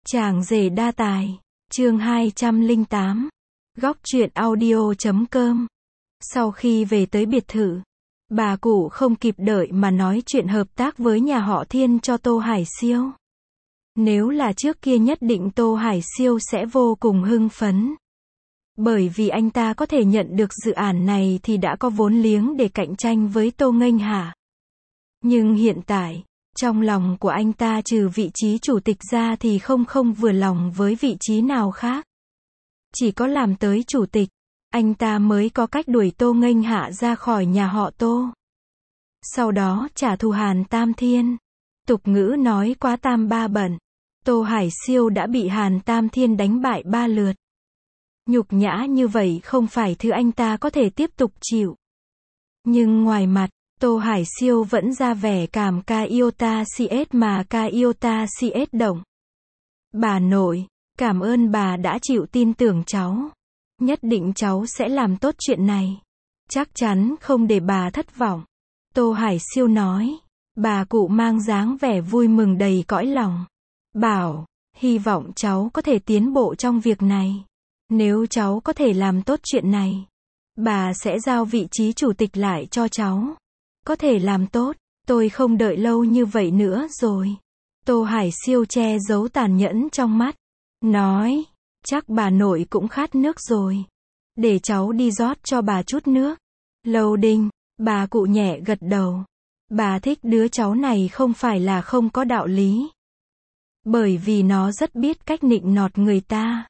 Chàng rể đa tài, chương 208, góc truyện audio.com. Sau khi về tới biệt thự, bà cụ không kịp đợi mà nói chuyện hợp tác với nhà họ Thiên cho Tô Hải Siêu. Nếu là trước kia nhất định Tô Hải Siêu sẽ vô cùng hưng phấn. Bởi vì anh ta có thể nhận được dự án này thì đã có vốn liếng để cạnh tranh với Tô Nghênh Hạ. Nhưng hiện tại, trong lòng của anh ta trừ vị trí chủ tịch ra thì không vừa lòng với vị trí nào khác. Chỉ có làm tới chủ tịch, anh ta mới có cách đuổi Tô Nghênh Hạ ra khỏi nhà họ Tô. Sau đó trả thù Hàn Tam Thiên. Tục ngữ nói quá tam ba bận. Tô Hải Siêu đã bị Hàn Tam Thiên đánh bại 3 lượt. Nhục nhã như vậy không phải thứ anh ta có thể tiếp tục chịu. Nhưng ngoài mặt, Tô Hải Siêu vẫn ra vẻ cảm Iota CS mà Iota CS động. Bà nội, cảm ơn bà đã chịu tin tưởng cháu. Nhất định cháu sẽ làm tốt chuyện này. Chắc chắn không để bà thất vọng. Tô Hải Siêu nói. Bà cụ mang dáng vẻ vui mừng đầy cõi lòng. Bảo, hy vọng cháu có thể tiến bộ trong việc này. Nếu cháu có thể làm tốt chuyện này, bà sẽ giao vị trí chủ tịch lại cho cháu. Có thể làm tốt, tôi không đợi lâu như vậy nữa rồi. Tô Hải Siêu che giấu tàn nhẫn trong mắt. Nói, chắc bà nội cũng khát nước rồi. Để cháu đi rót cho bà chút nước. Lâu Đinh, bà cụ nhẹ gật đầu. Bà thích đứa cháu này không phải là không có đạo lý. Bởi vì nó rất biết cách nịnh nọt người ta.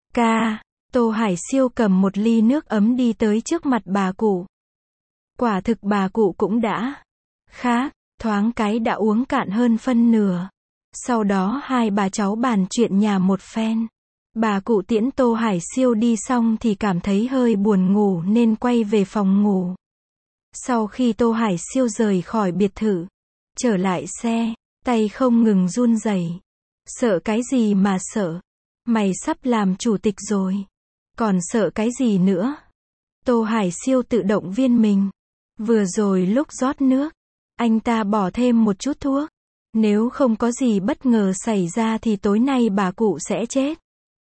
Tô Hải Siêu cầm một ly nước ấm đi tới trước mặt bà cụ. Quả thực bà cụ cũng đã khác, thoáng cái đã uống cạn hơn phân nửa. Sau đó hai bà cháu bàn chuyện nhà một phen. Bà cụ tiễn Tô Hải Siêu đi xong thì cảm thấy hơi buồn ngủ nên quay về phòng ngủ. Sau khi Tô Hải Siêu rời khỏi biệt thự, trở lại xe, tay không ngừng run rẩy. Sợ cái gì mà sợ? Mày sắp làm chủ tịch rồi. Còn sợ cái gì nữa? Tô Hải Siêu tự động viên mình. Vừa rồi lúc rót nước, anh ta bỏ thêm một chút thuốc. Nếu không có gì bất ngờ xảy ra thì tối nay bà cụ sẽ chết.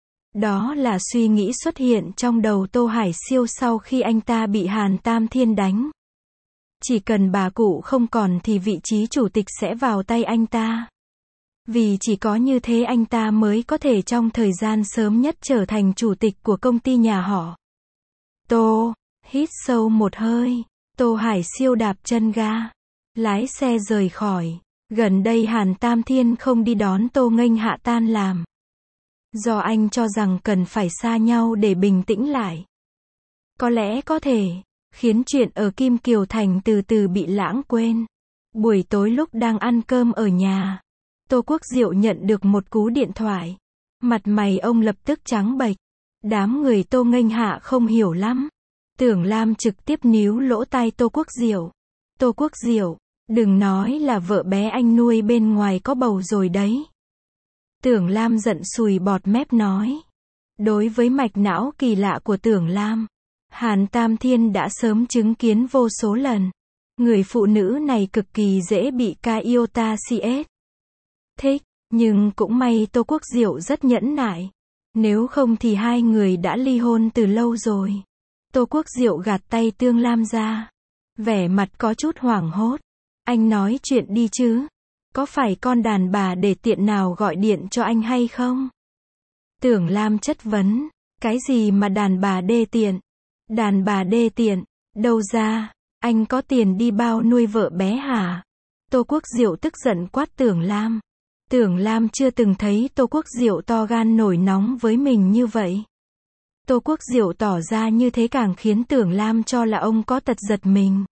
Đó là suy nghĩ xuất hiện trong đầu Tô Hải Siêu sau khi anh ta bị Hàn Tam Thiên đánh. Chỉ cần bà cụ không còn thì vị trí chủ tịch sẽ vào tay anh ta. Vì chỉ có như thế anh ta mới có thể trong thời gian sớm nhất trở thành chủ tịch của công ty nhà họ Tô. Hít sâu một hơi, Tô Hải Siêu đạp chân ga, lái xe rời khỏi. Gần đây Hàn Tam Thiên không đi đón Tô Nghênh Hạ tan làm. Do anh cho rằng cần phải xa nhau để bình tĩnh lại. Có lẽ có thể khiến chuyện ở Kim Kiều Thành từ từ bị lãng quên. Buổi tối lúc đang ăn cơm ở nhà, Tô Quốc Diệu nhận được một cú điện thoại. Mặt mày ông lập tức trắng bệch. Đám người Tô Nghênh Hạ không hiểu lắm. Tưởng Lam trực tiếp níu lỗ tai Tô Quốc Diệu. Tô Quốc Diệu, đừng nói là vợ bé anh nuôi bên ngoài có bầu rồi đấy. Tưởng Lam giận sùi bọt mép nói. Đối với mạch não kỳ lạ của Tưởng Lam, Hàn Tam Thiên đã sớm chứng kiến vô số lần. Người phụ nữ này cực kỳ dễ bị Iota CS thích, nhưng cũng may Tô Quốc Diệu rất nhẫn nại. Nếu không thì hai người đã ly hôn từ lâu rồi. Tô Quốc Diệu gạt tay Tưởng Lam ra. Vẻ mặt có chút hoảng hốt. Anh nói chuyện đi chứ. Có phải con đàn bà để tiện nào gọi điện cho anh hay không? Tưởng Lam chất vấn. Cái gì mà đàn bà đê tiện? Đàn bà đê tiện? Đâu ra? Anh có tiền đi bao nuôi vợ bé hả? Tô Quốc Diệu tức giận quát Tưởng Lam. Tưởng Lam chưa từng thấy Tô Quốc Diệu to gan nổi nóng với mình như vậy. Tô Quốc Diệu tỏ ra như thế càng khiến Tưởng Lam cho là ông có tật giật mình.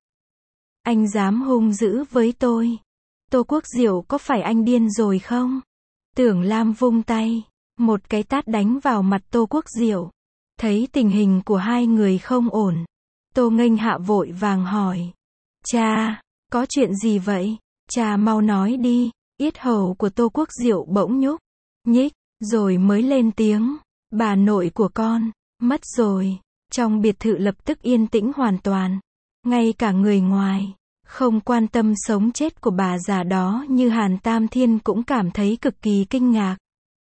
Anh dám hung dữ với tôi. Tô Quốc Diệu có phải anh điên rồi không? Tưởng Lam vung tay, một cái tát đánh vào mặt Tô Quốc Diệu. Thấy tình hình của hai người không ổn, Tô Nghênh Hạ vội vàng hỏi. Cha, có chuyện gì vậy? Cha mau nói đi. Yết hầu của Tô Quốc Diệu bỗng nhúc nhích, rồi mới lên tiếng. Bà nội của con, mất rồi. Trong biệt thự lập tức yên tĩnh hoàn toàn. Ngay cả người ngoài, không quan tâm sống chết của bà già đó như Hàn Tam Thiên cũng cảm thấy cực kỳ kinh ngạc.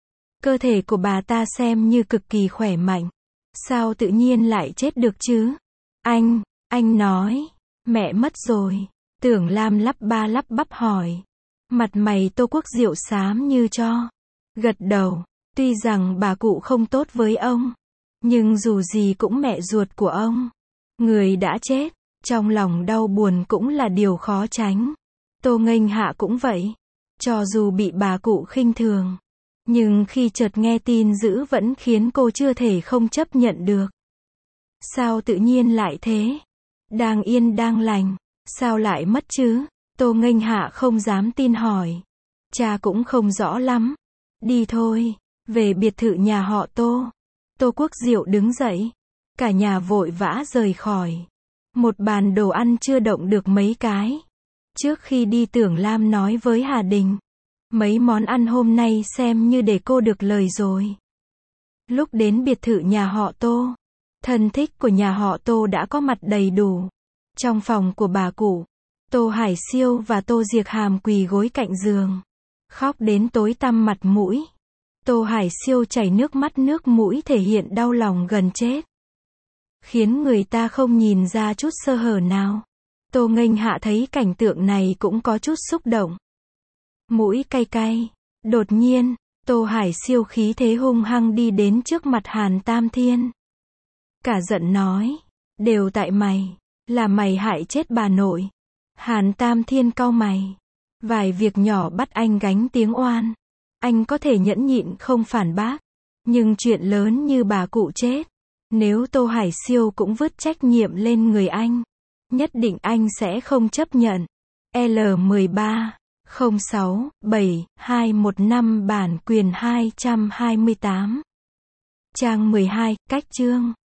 Cơ thể của bà ta xem như cực kỳ khỏe mạnh. Sao tự nhiên lại chết được chứ? Anh nói, mẹ mất rồi. Tưởng Lam lắp ba lắp bắp hỏi. Mặt mày Tô Quốc Diệu xám như tro. Gật đầu, tuy rằng bà cụ không tốt với ông, nhưng dù gì cũng mẹ ruột của ông. Người đã chết, trong lòng đau buồn cũng là điều khó tránh. Tô Nghênh Hạ cũng vậy. Cho dù bị bà cụ khinh thường, nhưng khi chợt nghe tin dữ vẫn khiến cô chưa thể không chấp nhận được. Sao tự nhiên lại thế? Đang yên đang lành, sao lại mất chứ? Tô Nghênh Hạ không dám tin hỏi. Cha cũng không rõ lắm. Đi thôi, về biệt thự nhà họ Tô. Tô Quốc Diệu đứng dậy. Cả nhà vội vã rời khỏi. Một bàn đồ ăn chưa động được mấy cái. Trước khi đi Tưởng Lam nói với Hà Đình. Mấy món ăn hôm nay xem như để cô được lời rồi. Lúc đến biệt thự nhà họ Tô, thân thích của nhà họ Tô đã có mặt đầy đủ. Trong phòng của bà cụ, Tô Hải Siêu và Tô Diệc Hàm quỳ gối cạnh giường. Khóc đến tối tăm mặt mũi. Tô Hải Siêu chảy nước mắt nước mũi thể hiện đau lòng gần chết. Khiến người ta không nhìn ra chút sơ hở nào. Tô Nghênh Hạ thấy cảnh tượng này cũng có chút xúc động. Mũi cay cay. Đột nhiên, Tô Hải Siêu khí thế hung hăng đi đến trước mặt Hàn Tam Thiên. Cả giận nói. Đều tại mày. Là mày hại chết bà nội. Hàn Tam Thiên cau mày. Vài việc nhỏ bắt anh gánh tiếng oan. Anh có thể nhẫn nhịn không phản bác. Nhưng chuyện lớn như bà cụ chết. Nếu Tô Hải Siêu cũng vứt trách nhiệm lên người anh, nhất định anh sẽ không chấp nhận. L13 06 7 215 bản quyền 228. Trang 12, cách chương.